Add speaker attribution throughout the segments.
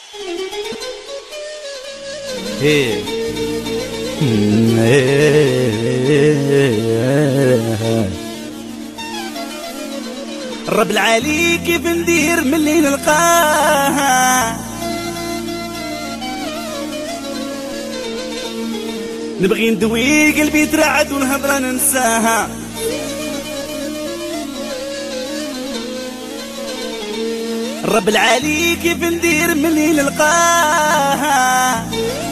Speaker 1: الرب العالي كيف ندير ملي نلقاها، نبغي ندوي قلبي ترعد والهضره ننساها. الرب العالي كيف ندير ملي نلقاها،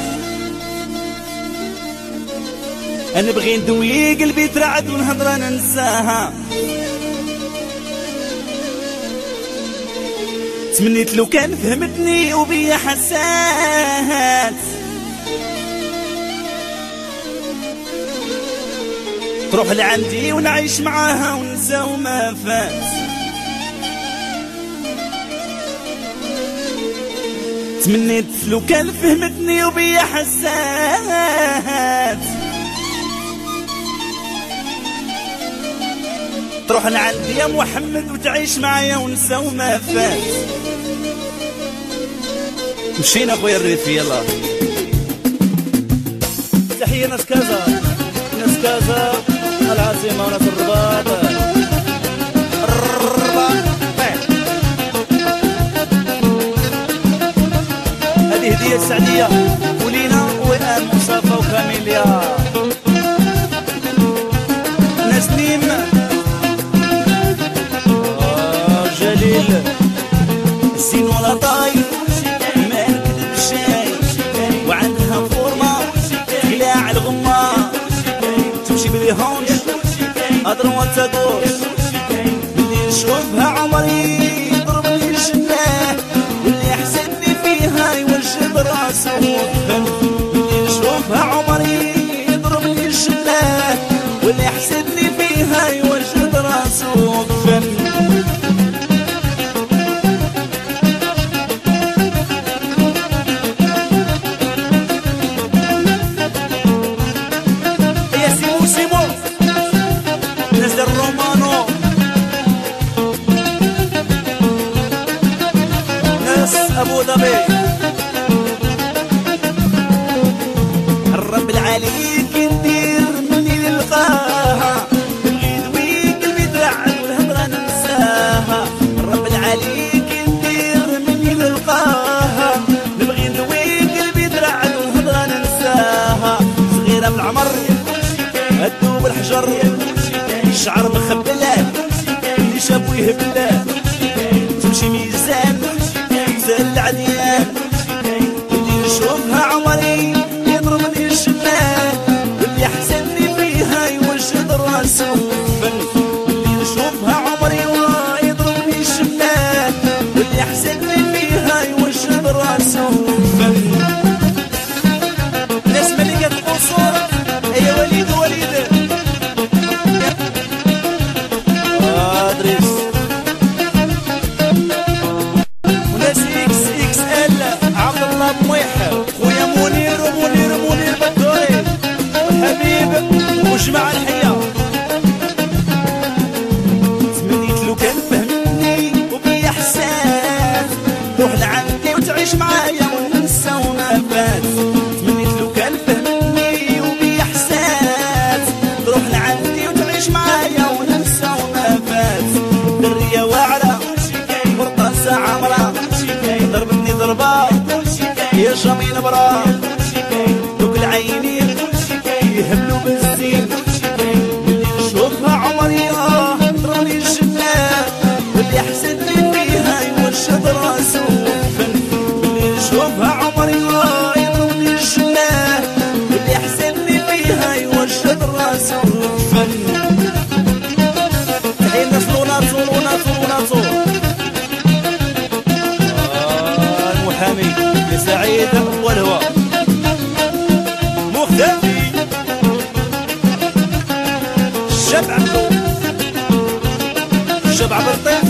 Speaker 1: نبغي ندوي قلبي ترعد والهضره ننساها. تمنيت لو كان فهمتني وبيا حسات، تروح لعندي ونعيش معاها وننسى وما فات. تمنيت لو كان فهمتني وبيا حسات، تروح لعندي يا محمد وتعيش معايا وننسى وما فات. مشينا خويا الريفي يلا. تحية ناس كازا، ناس كازا العاصمة وناس الرباط. هذه هدية السعدية ولينا وآل مصطفى وكاميليا. ناس نيم جليل الزين ولا طايف ما نكذب شاي، وعندها فورمة تقلع الغمة تمشي بالهونج أضرب تدور. اللي نشوفها عمري يضربني الجنة، واللي يحسدني فيها يوجد راسه. اللي نشوفها عمري يضربني الجنة، واللي يحسدني فيها يوجد راسه. أبو ظبي الرب العالي كندير مني نلقاها، نبغي ندوي قلبي ترعد والهضره ننساها. الرب العالي كندير مني نلقاها، نبغي ندوي قلبي ترعد والهضره ننساها. صغيره من العمر الدوب الحجر، الشعر مخبله اللي شافو يهبله، تمشي ميزان العديان. اللي نشوفها عمري يضربني الشباك، واللي يحسدني فيها يوجد راسه. اللي نشوفها عمري يضربني الشباك، واللي يحسدني فيها يوجد راسه. ناس ملكة القصور يا وليد وليد ادريس، خويا منير بدوري والحبيب وجمع الحياة. تمنيت لو كان فهمتني وبيا حسات، روح لعندي وتعيش معايا وننسى وما فات. تمنيت لو كان فهمتني وبيا حسات، روح لعندي وتعيش معايا وننسى وما فات. درية واعرة ورطاسة عمرة ضربتني ضربة يا جميل برا، دوك العينين يهبلوا بالزين. اللي نشوفها عمري ضربني الجنة، واللي يحسدني فيها يوجد راسه. اللي نشوفها عمري يضربني الجنة، واللي يحسدني فيها يوجد راسه. الحين نصلونا صولونا صولونا صول المحامي سعيد والهوى مختفي الشبع الشبع بالطيف.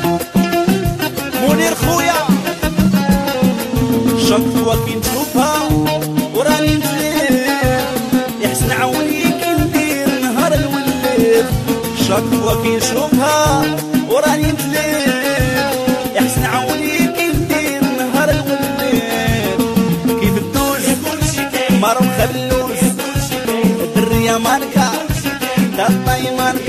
Speaker 1: منير خويا شكوى كي نشوفها وراني نتلف، يحسن عوني كي ندير نهار الوليف. شكوى كي نشوفها وراني نتلف، يحسن عوني كي ندير نهار الوليف. الطيمان